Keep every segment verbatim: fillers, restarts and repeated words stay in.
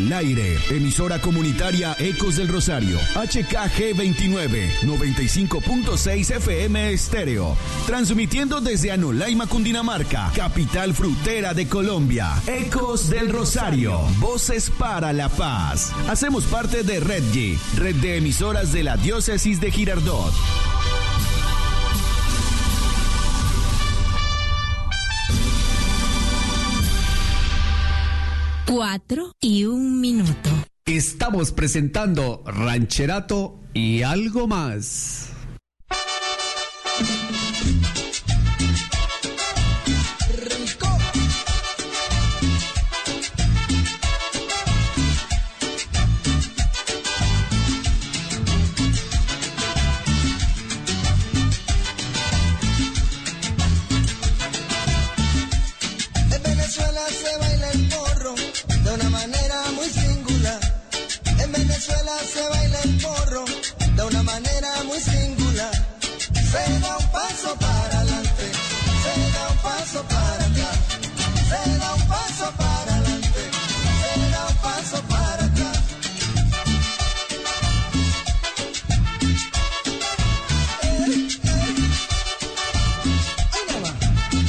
Al aire, emisora comunitaria Ecos del Rosario, H K G veintinueve, noventa y cinco punto seis F M estéreo, transmitiendo desde Anolaima, Cundinamarca, capital frutera de Colombia. Ecos del Rosario, voces para la paz. Hacemos parte de Red G, red de emisoras de la diócesis de Girardot. Cuatro y un minuto. Estamos presentando Rancherato y algo más. Se baila el porro de una manera muy singular. Se da un paso para adelante, se da un paso para atrás, se da un paso para adelante, se da un paso para atrás. Eh, eh. Ahí nada más.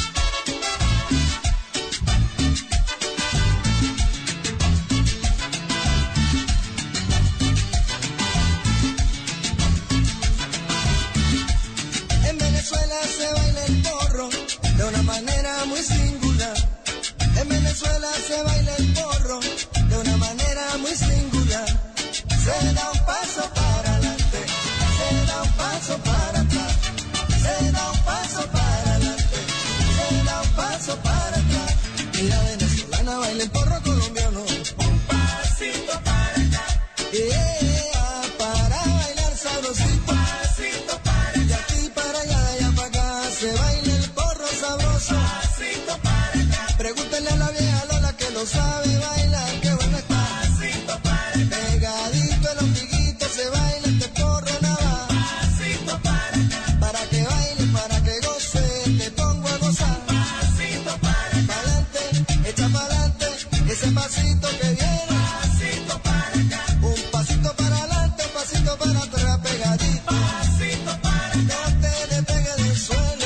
Se baila el porro de una manera muy singular. En Venezuela se baila el porro de una manera muy singular. Se da un paso para adelante, se da un paso para atrás, se da un paso para adelante, se da un paso para atrás. Mira, venezolana baila el porro colombiano. Un pasito para acá. Yeah, para bailar sabrosito. Se baila el porro sabroso. Pasito para acá. Pregúntale a la vieja Lola que lo sabe bailar, que bueno está. Pasito para acá. Pegadito el ombliguito se baila este porro nada. Pasito para acá. Para que baile, para que goce, te pongo a gozar. Pasito para acá. Pa'lante, echa pa'lante, ese pasito que viene. Pasito para acá. Un pasito para adelante, un pasito para atrás, pegadito. Pasito para acá. No te despegues del suelo.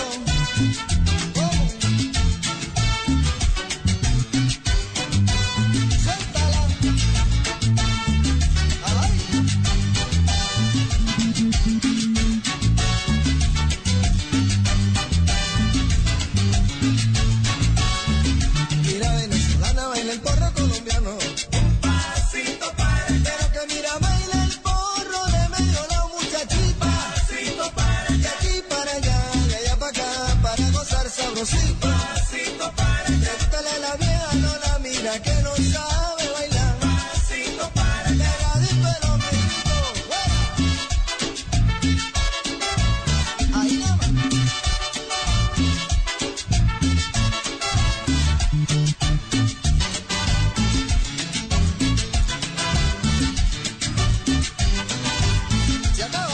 Sabrosito, pasito para allá. Pregúntale a la vieja Lola, mira que no sabe bailar. Pasito para allá. Pegadito el ombliguito, fuera. Ahí nada más. Se acaba.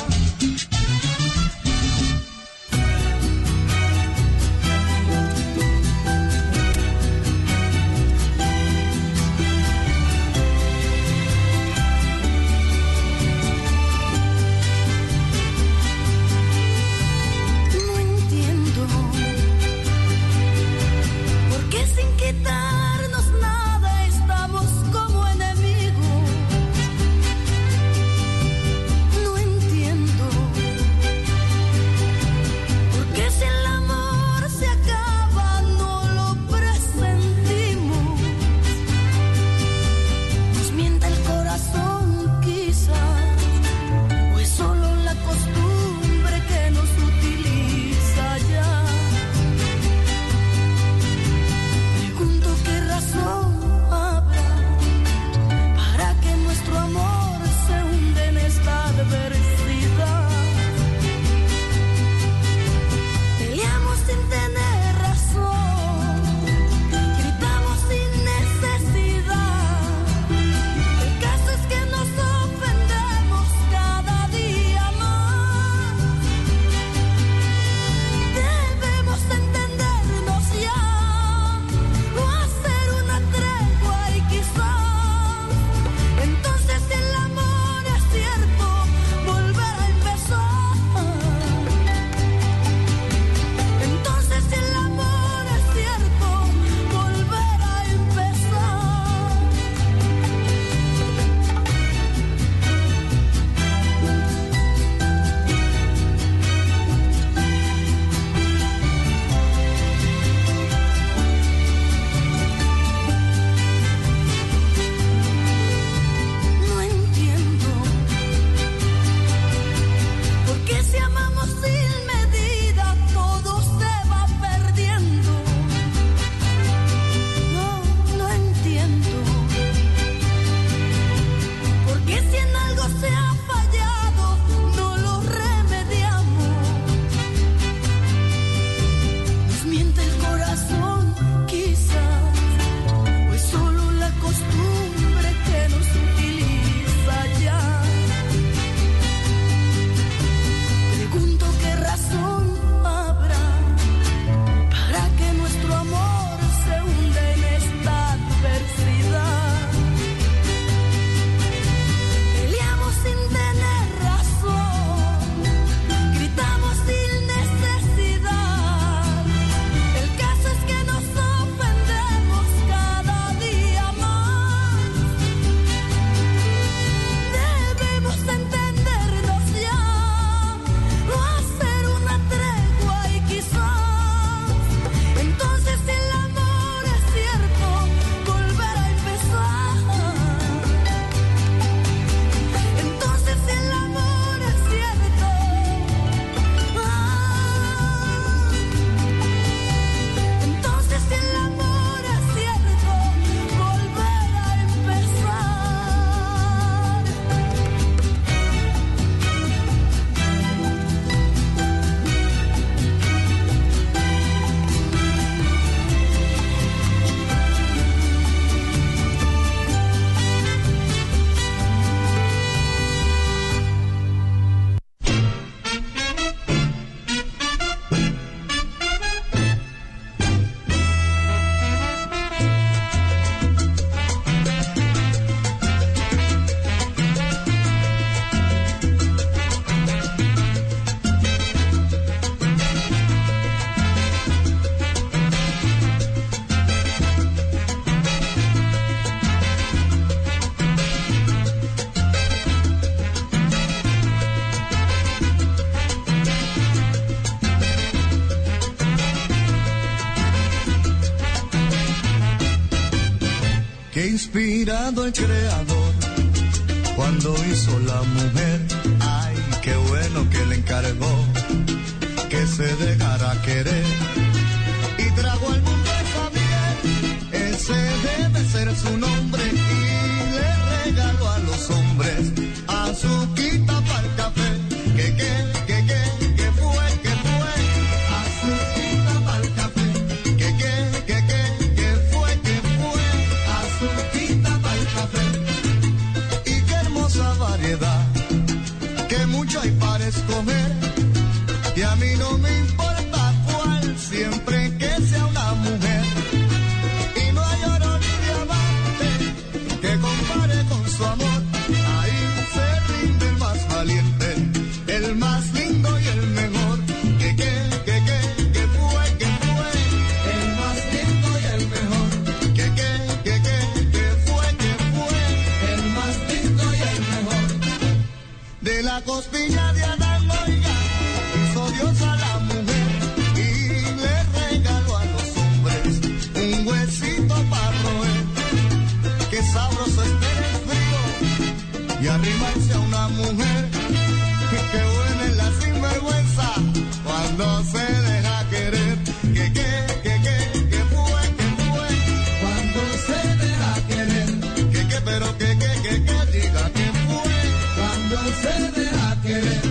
que inspirado el creador cuando hizo la mujer, ay, qué bueno que le encargó que se dejara querer y trajo al mundo esa miel, ese debe ser su nombre, y le regaló a los hombres azuquita para el café, que que, que que, que fue, que fue, azuquita para el café, que que, que que, que fue, que fue, azuquita para el café, y qué hermosa variedad, que mucho hay para escoger, y a mí no me importa cuál, siempre que sea una mujer, y no hay oro ni diamante que compare con su amor, ahí se rinde el más valiente, el más lindo y el mejor, que que, que que, que fue, que fue, el más lindo y el mejor, que que, que que, que fue, que fue, el más lindo y el mejor, de la costilla de Adán, oiga, hizo Dios a la mujer y le regaló a los hombres un huesito para roer, que sabroso es tener frío y arrimarse a una mujer, que buena es la sinvergüenza cuando se deja querer, que que, que que, que fue, que fue, cuando se deja querer, que que, pero que que, que que, diga que fue, cuando se deja querer.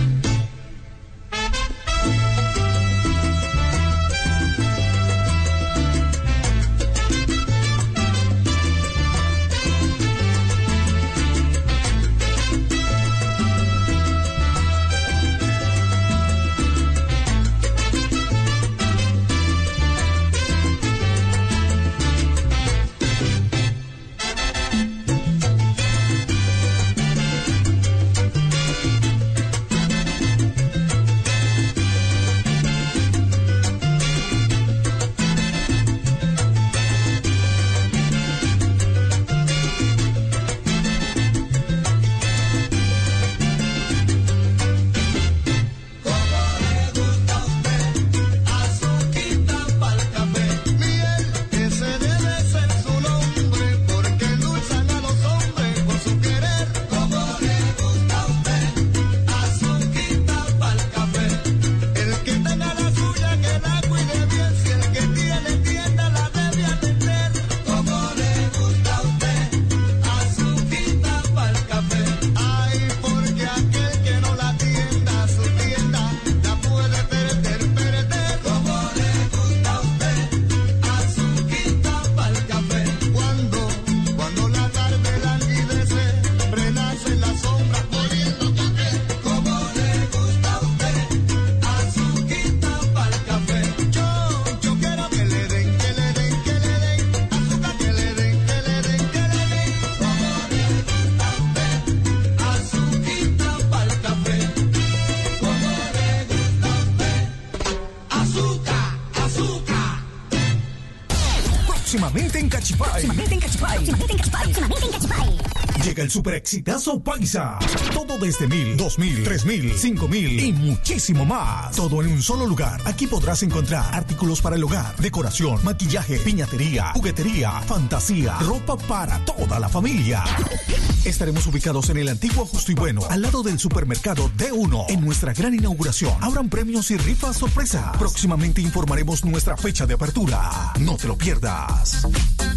Próximamente en Cachipay. Próximamente en Cachipay. Próximamente en Cachipay. Próximamente en Cachipay. Llega el super exitazo Paisa. Todo desde mil, dos mil, tres mil, cinco mil y muchísimo más. Todo en un solo lugar. Aquí podrás encontrar artículos para el hogar, decoración, maquillaje, piñatería, juguetería, fantasía, ropa para toda la familia. Estaremos ubicados en el antiguo Justo y Bueno, al lado del supermercado D uno. En nuestra gran inauguración habrán premios y rifas sorpresa. Próximamente informaremos nuestra fecha de apertura. No te lo pierdas.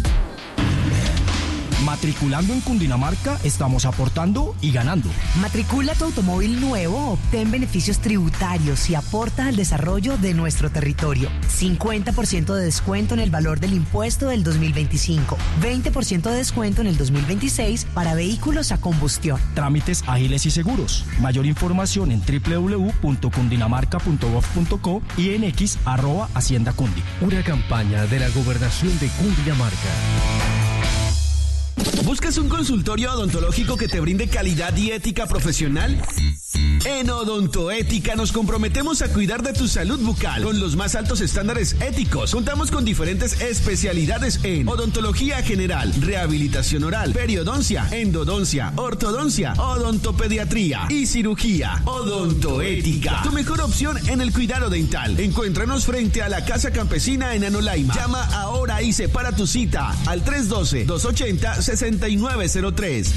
Matriculando en Cundinamarca, estamos aportando y ganando. Matricula tu automóvil nuevo, obtén beneficios tributarios y aporta al desarrollo de nuestro territorio. cincuenta por ciento de descuento en el valor del impuesto del dos mil veinticinco. veinte por ciento de descuento en el dos mil veintiséis para vehículos a combustión. Trámites ágiles y seguros. Mayor información en doble u doble u doble u punto cundinamarca punto gov punto co y en x arroba hacienda cundi. Una campaña de la Gobernación de Cundinamarca. ¿Buscas un consultorio odontológico que te brinde calidad y ética profesional? En Odontoética nos comprometemos a cuidar de tu salud bucal con los más altos estándares éticos. Contamos con diferentes especialidades en odontología general, rehabilitación oral, periodoncia, endodoncia, ortodoncia, odontopediatría y cirugía. Odontoética, tu mejor opción en el cuidado dental. Encuéntranos frente a la Casa Campesina en Anolaima. Llama ahora y separa tu cita al tres uno dos, dos ocho cero, seis nueve cero tres.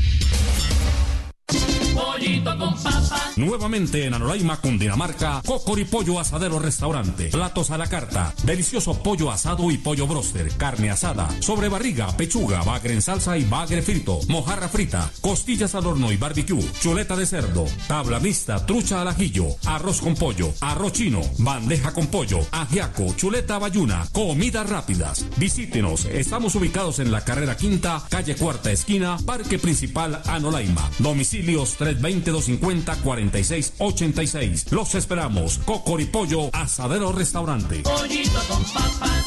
Pollito con papas. Nuevamente en Anolaima, Cundinamarca, Cocoripollo Asadero Restaurante. Platos a la carta, delicioso pollo asado y pollo bróster, carne asada, sobrebarriga, pechuga, bagre en salsa y bagre frito, mojarra frita, costillas al horno y barbecue, chuleta de cerdo, tabla mixta, trucha al ajillo, arroz con pollo, arroz chino, bandeja con pollo, ajiaco, chuleta bayuna, comidas rápidas. Visítenos, estamos ubicados en la carrera quinta, calle cuarta esquina, Parque Principal Anolaima. Domicilios tres dos cero, dos cinco cero, cuatro seis ocho seis. Los esperamos. Cocoripollo Asadero Restaurante. Pollito con papas.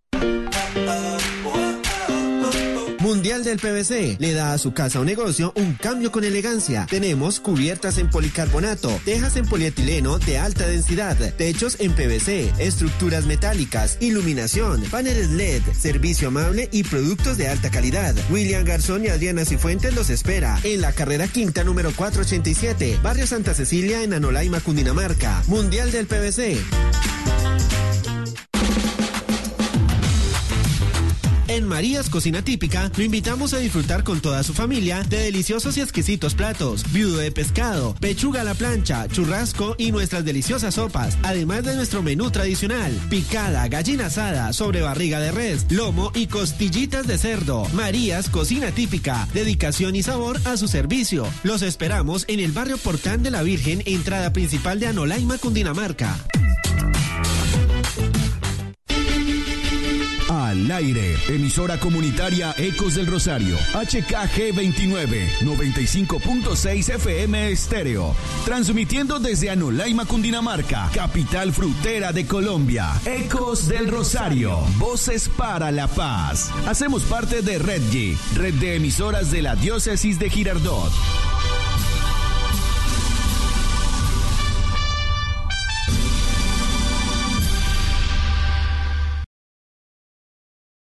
Mundial del P V C le da a su casa o negocio un cambio con elegancia. Tenemos cubiertas en policarbonato, tejas en polietileno de alta densidad, techos en P V C, estructuras metálicas, iluminación, paneles L E D, servicio amable y productos de alta calidad. William Garzón y Adriana Cifuentes los espera en la carrera quinta número cuatrocientos ochenta y siete, barrio Santa Cecilia en Anolaima, Cundinamarca. Mundial del P V C. En Marías Cocina Típica lo invitamos a disfrutar con toda su familia de deliciosos y exquisitos platos, viudo de pescado, pechuga a la plancha, churrasco y nuestras deliciosas sopas, además de nuestro menú tradicional, picada, gallina asada, sobrebarriga de res, lomo y costillitas de cerdo. Marías Cocina Típica, dedicación y sabor a su servicio. Los esperamos en el barrio Portán de la Virgen, entrada principal de Anolaima, Cundinamarca. Al aire, emisora comunitaria Ecos del Rosario, H K G veintinueve, noventa y cinco punto seis F M estéreo, transmitiendo desde Anolaima, Cundinamarca, capital frutera de Colombia. Ecos del Rosario, voces para la paz. Hacemos parte de Red G, red de emisoras de la diócesis de Girardot.